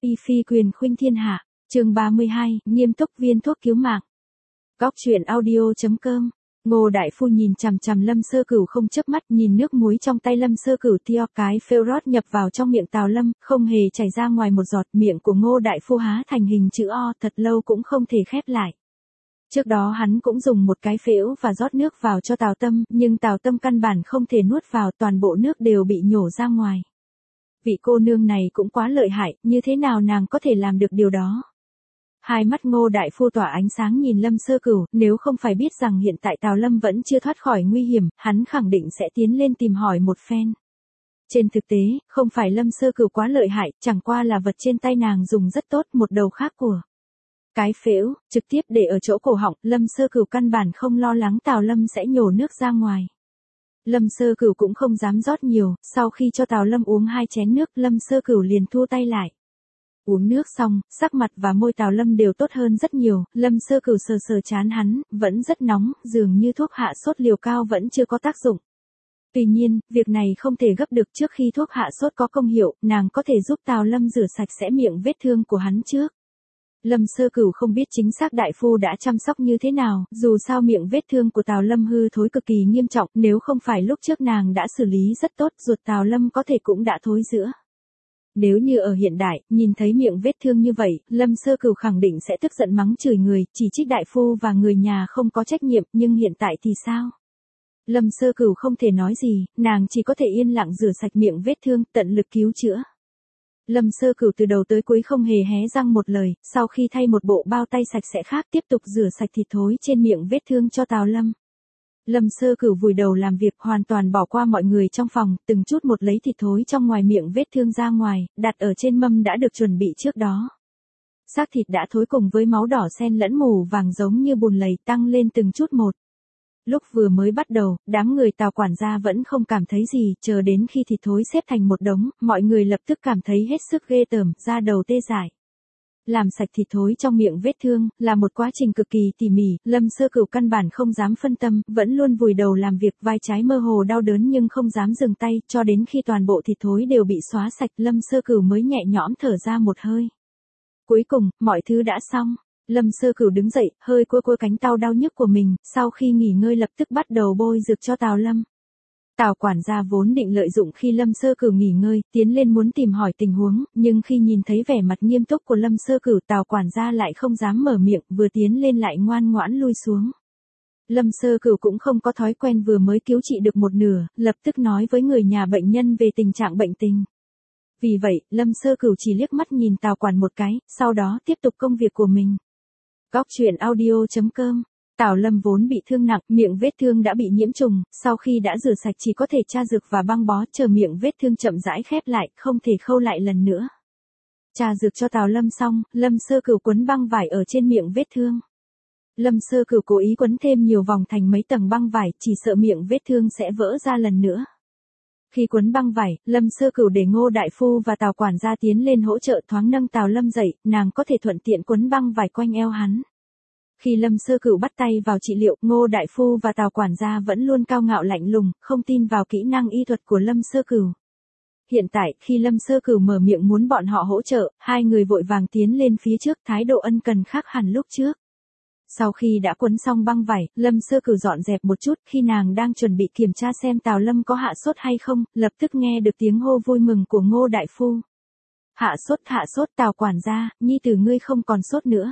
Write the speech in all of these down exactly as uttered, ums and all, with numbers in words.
Y phi quyền khuynh thiên hạ, chương ba mươi hai, nghiêm túc viên thuốc cứu mạng. Góc truyện audio.com. Ngô Đại Phu nhìn chằm chằm Lâm Sơ Cửu không chớp mắt, nhìn nước muối trong tay Lâm Sơ Cửu theo cái phêu rót nhập vào trong miệng Tào Lâm, không hề chảy ra ngoài một giọt. Miệng của Ngô Đại Phu há thành hình chữ O, thật lâu cũng không thể khép lại. Trước đó hắn cũng dùng một cái phễu và rót nước vào cho Tào Tâm, nhưng Tào Tâm căn bản không thể nuốt vào, toàn bộ nước đều bị nhổ ra ngoài. Vị cô nương này cũng quá lợi hại, như thế nào nàng có thể làm được điều đó? Hai mắt Ngô Đại Phu tỏa ánh sáng nhìn Lâm Sơ Cửu, nếu không phải biết rằng hiện tại Tào Lâm vẫn chưa thoát khỏi nguy hiểm, hắn khẳng định sẽ tiến lên tìm hỏi một phen. Trên thực tế, không phải Lâm Sơ Cửu quá lợi hại, chẳng qua là vật trên tay nàng dùng rất tốt, một đầu khác của cái phễu, trực tiếp để ở chỗ cổ họng, Lâm Sơ Cửu căn bản không lo lắng Tào Lâm sẽ nhổ nước ra ngoài. Lâm Sơ Cửu cũng không dám rót nhiều, sau khi cho Tào Lâm uống hai chén nước, Lâm Sơ Cửu liền thu tay lại. Uống nước xong, sắc mặt và môi Tào Lâm đều tốt hơn rất nhiều, Lâm Sơ Cửu sờ sờ trán hắn, vẫn rất nóng, dường như thuốc hạ sốt liều cao vẫn chưa có tác dụng. Tuy nhiên, việc này không thể gấp được, trước khi thuốc hạ sốt có công hiệu, nàng có thể giúp Tào Lâm rửa sạch sẽ miệng vết thương của hắn trước. Lâm Sơ Cửu không biết chính xác đại phu đã chăm sóc như thế nào, dù sao miệng vết thương của Tào Lâm hư thối cực kỳ nghiêm trọng, nếu không phải lúc trước nàng đã xử lý rất tốt, ruột Tào Lâm có thể cũng đã thối rữa. Nếu như ở hiện đại, nhìn thấy miệng vết thương như vậy, Lâm Sơ Cửu khẳng định sẽ tức giận mắng chửi người, chỉ trích đại phu và người nhà không có trách nhiệm, nhưng hiện tại thì sao? Lâm Sơ Cửu không thể nói gì, nàng chỉ có thể yên lặng rửa sạch miệng vết thương, tận lực cứu chữa. Lâm Sơ Cửu từ đầu tới cuối không hề hé răng một lời, sau khi thay một bộ bao tay sạch sẽ khác tiếp tục rửa sạch thịt thối trên miệng vết thương cho Tào Lâm. Lâm Sơ Cửu vùi đầu làm việc, hoàn toàn bỏ qua mọi người trong phòng, từng chút một lấy thịt thối trong ngoài miệng vết thương ra ngoài, đặt ở trên mâm đã được chuẩn bị trước đó. Xác thịt đã thối cùng với máu đỏ xen lẫn mù vàng giống như bùn lầy tăng lên từng chút một. Lúc vừa mới bắt đầu, đám người Tào quản gia vẫn không cảm thấy gì, chờ đến khi thịt thối xếp thành một đống, mọi người lập tức cảm thấy hết sức ghê tởm, da đầu tê dại. Làm sạch thịt thối trong miệng vết thương, là một quá trình cực kỳ tỉ mỉ, Lâm Sơ Cửu căn bản không dám phân tâm, vẫn luôn vùi đầu làm việc, vai trái mơ hồ đau đớn nhưng không dám dừng tay, cho đến khi toàn bộ thịt thối đều bị xóa sạch, Lâm Sơ Cửu mới nhẹ nhõm thở ra một hơi. Cuối cùng, mọi thứ đã xong. Lâm Sơ Cửu đứng dậy, hơi cua cua cánh tay đau nhức của mình, sau khi nghỉ ngơi lập tức bắt đầu bôi dược cho Tào Lâm. Tào quản gia vốn định lợi dụng khi Lâm Sơ Cửu nghỉ ngơi, tiến lên muốn tìm hỏi tình huống, nhưng khi nhìn thấy vẻ mặt nghiêm túc của Lâm Sơ Cửu, Tào quản gia lại không dám mở miệng, vừa tiến lên lại ngoan ngoãn lui xuống. Lâm Sơ Cửu cũng không có thói quen vừa mới cứu trị được một nửa, lập tức nói với người nhà bệnh nhân về tình trạng bệnh tình. Vì vậy, Lâm Sơ Cửu chỉ liếc mắt nhìn Tào quản một cái, sau đó tiếp tục công việc của mình. Góc truyện audio.com. Tào Lâm vốn bị thương nặng, miệng vết thương đã bị nhiễm trùng, sau khi đã rửa sạch chỉ có thể tra dược và băng bó, chờ miệng vết thương chậm rãi khép lại, không thể khâu lại lần nữa. Tra dược cho Tào Lâm xong, Lâm Sơ Cửu quấn băng vải ở trên miệng vết thương. Lâm Sơ Cửu cố ý quấn thêm nhiều vòng thành mấy tầng băng vải, chỉ sợ miệng vết thương sẽ vỡ ra lần nữa. Khi quấn băng vải, Lâm Sơ Cửu để Ngô Đại Phu và Tào quản gia tiến lên hỗ trợ thoáng nâng Tào Lâm dậy, nàng có thể thuận tiện quấn băng vải quanh eo hắn. Khi Lâm Sơ Cửu bắt tay vào trị liệu, Ngô Đại Phu và Tào quản gia vẫn luôn cao ngạo lạnh lùng, không tin vào kỹ năng y thuật của Lâm Sơ Cửu. Hiện tại, khi Lâm Sơ Cửu mở miệng muốn bọn họ hỗ trợ, hai người vội vàng tiến lên phía trước, thái độ ân cần khác hẳn lúc trước. Sau khi đã quấn xong băng vải, Lâm Sơ Cửu dọn dẹp một chút, khi nàng đang chuẩn bị kiểm tra xem Tào Lâm có hạ sốt hay không, lập tức nghe được tiếng hô vui mừng của Ngô Đại Phu. Hạ sốt, hạ sốt, Tào quản gia, nhi tử ngươi không còn sốt nữa.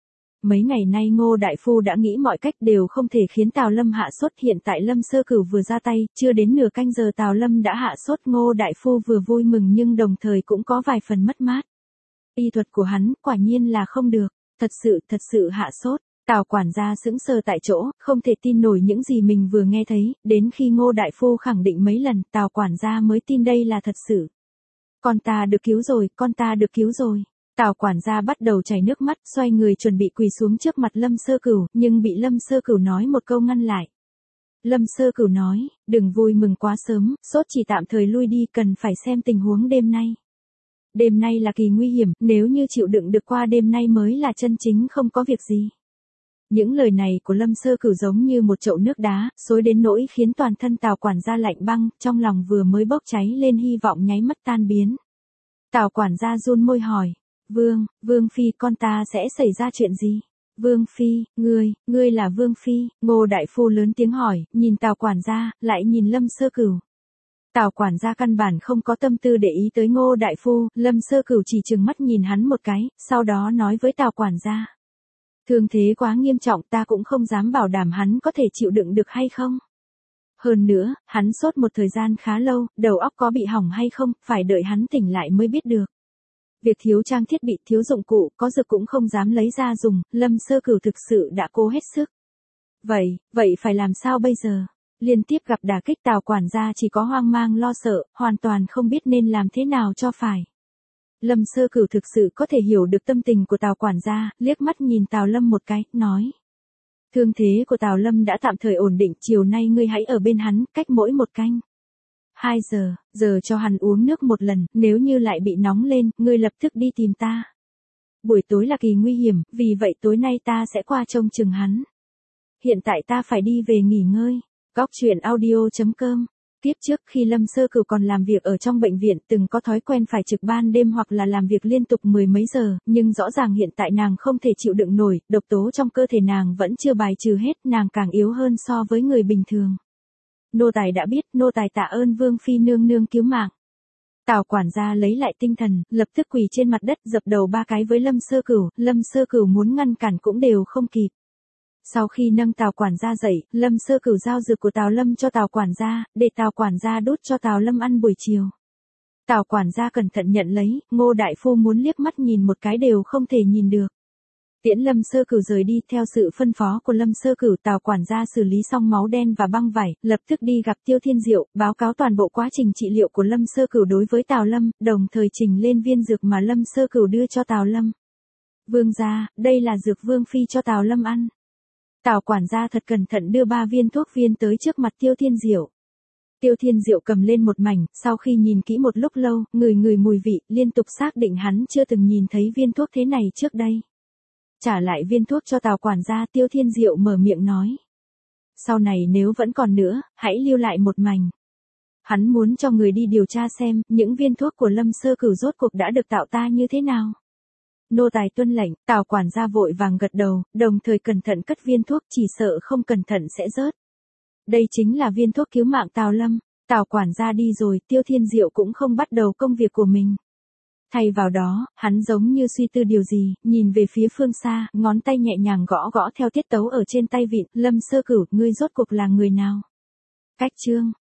Mấy ngày nay Ngô Đại Phu đã nghĩ mọi cách đều không thể khiến Tào Lâm hạ sốt, hiện tại Lâm Sơ Cửu vừa ra tay, chưa đến nửa canh giờ Tào Lâm đã hạ sốt, Ngô Đại Phu vừa vui mừng nhưng đồng thời cũng có vài phần mất mát. Y thuật của hắn, quả nhiên là không được, thật sự, thật sự hạ sốt. Tào quản gia sững sờ tại chỗ, không thể tin nổi những gì mình vừa nghe thấy, đến khi Ngô Đại Phu khẳng định mấy lần, Tào quản gia mới tin đây là thật sự. Con ta được cứu rồi, con ta được cứu rồi. Tào quản gia bắt đầu chảy nước mắt, xoay người chuẩn bị quỳ xuống trước mặt Lâm Sơ Cửu, nhưng bị Lâm Sơ Cửu nói một câu ngăn lại. Lâm Sơ Cửu nói, đừng vui mừng quá sớm, sốt chỉ tạm thời lui đi, cần phải xem tình huống đêm nay. Đêm nay là kỳ nguy hiểm, nếu như chịu đựng được qua đêm nay mới là chân chính không có việc gì. Những lời này của Lâm Sơ Cửu giống như một chậu nước đá, xối đến nỗi khiến toàn thân Tào quản gia lạnh băng, trong lòng vừa mới bốc cháy lên hy vọng nháy mắt tan biến. Tào quản gia run môi hỏi, Vương, Vương Phi con ta sẽ xảy ra chuyện gì? Vương Phi, ngươi, ngươi là Vương Phi, Ngô Đại Phu lớn tiếng hỏi, nhìn Tào quản gia, lại nhìn Lâm Sơ Cửu. Tào quản gia căn bản không có tâm tư để ý tới Ngô Đại Phu, Lâm Sơ Cửu chỉ trừng mắt nhìn hắn một cái, sau đó nói với Tào quản gia. Thương thế quá nghiêm trọng ta cũng không dám bảo đảm hắn có thể chịu đựng được hay không. Hơn nữa, hắn sốt một thời gian khá lâu, đầu óc có bị hỏng hay không, phải đợi hắn tỉnh lại mới biết được. Việc thiếu trang thiết bị, thiếu dụng cụ, có dược cũng không dám lấy ra dùng, Lâm Sơ Cửu thực sự đã cố hết sức. Vậy, vậy phải làm sao bây giờ? Liên tiếp gặp đả kích Tào quản gia chỉ có hoang mang lo sợ, hoàn toàn không biết nên làm thế nào cho phải. Lâm Sơ Cửu thực sự có thể hiểu được tâm tình của Tào quản gia, liếc mắt nhìn Tào Lâm một cái, nói. Thương thế của Tào Lâm đã tạm thời ổn định, chiều nay ngươi hãy ở bên hắn, cách mỗi một canh. Hai giờ, giờ cho hắn uống nước một lần, nếu như lại bị nóng lên, ngươi lập tức đi tìm ta. Buổi tối là kỳ nguy hiểm, vì vậy tối nay ta sẽ qua trông chừng hắn. Hiện tại ta phải đi về nghỉ ngơi. Góc truyện audio chấm com. Tiếp trước khi Lâm Sơ Cửu còn làm việc ở trong bệnh viện từng có thói quen phải trực ban đêm hoặc là làm việc liên tục mười mấy giờ, nhưng rõ ràng hiện tại nàng không thể chịu đựng nổi, độc tố trong cơ thể nàng vẫn chưa bài trừ hết, nàng càng yếu hơn so với người bình thường. Nô tài đã biết, nô tài tạ ơn Vương Phi nương nương cứu mạng. Tào quản gia lấy lại tinh thần, lập tức quỳ trên mặt đất dập đầu ba cái với Lâm Sơ Cửu, Lâm Sơ Cửu muốn ngăn cản cũng đều không kịp. Sau khi nâng Tào quản gia dậy, Lâm Sơ Cửu giao dược của Tào Lâm cho Tào quản gia, để Tào quản gia đút cho Tào Lâm ăn buổi chiều. Tào quản gia cẩn thận nhận lấy, Ngô Đại Phu muốn liếc mắt nhìn một cái đều không thể nhìn được. Tiễn Lâm Sơ Cửu rời đi, theo sự phân phó của Lâm Sơ Cửu, Tào quản gia xử lý xong máu đen và băng vải, lập tức đi gặp Tiêu Thiên Diệu, báo cáo toàn bộ quá trình trị liệu của Lâm Sơ Cửu đối với Tào Lâm, đồng thời trình lên viên dược mà Lâm Sơ Cửu đưa cho Tào Lâm. Vương gia, đây là dược Vương Phi cho Tào Lâm ăn. Tào quản gia thật cẩn thận đưa ba viên thuốc viên tới trước mặt Tiêu Thiên Diệu. Tiêu Thiên Diệu cầm lên một mảnh, sau khi nhìn kỹ một lúc lâu, ngửi ngửi mùi vị, liên tục xác định hắn chưa từng nhìn thấy viên thuốc thế này trước đây. Trả lại viên thuốc cho Tào quản gia, Tiêu Thiên Diệu mở miệng nói. Sau này nếu vẫn còn nữa, hãy lưu lại một mảnh. Hắn muốn cho người đi điều tra xem, những viên thuốc của Lâm Sơ Cửu rốt cuộc đã được tạo ta như thế nào. Nô tài tuân lệnh, Tào quản gia vội vàng gật đầu, đồng thời cẩn thận cất viên thuốc, chỉ sợ không cẩn thận sẽ rớt. Đây chính là viên thuốc cứu mạng Tào Lâm. Tào quản gia đi rồi, Tiêu Thiên Diệu cũng không bắt đầu công việc của mình. Thay vào đó, hắn giống như suy tư điều gì, nhìn về phía phương xa, ngón tay nhẹ nhàng gõ gõ theo tiết tấu ở trên tay vịn, Lâm Sơ Cửu, ngươi rốt cuộc là người nào? Cách chương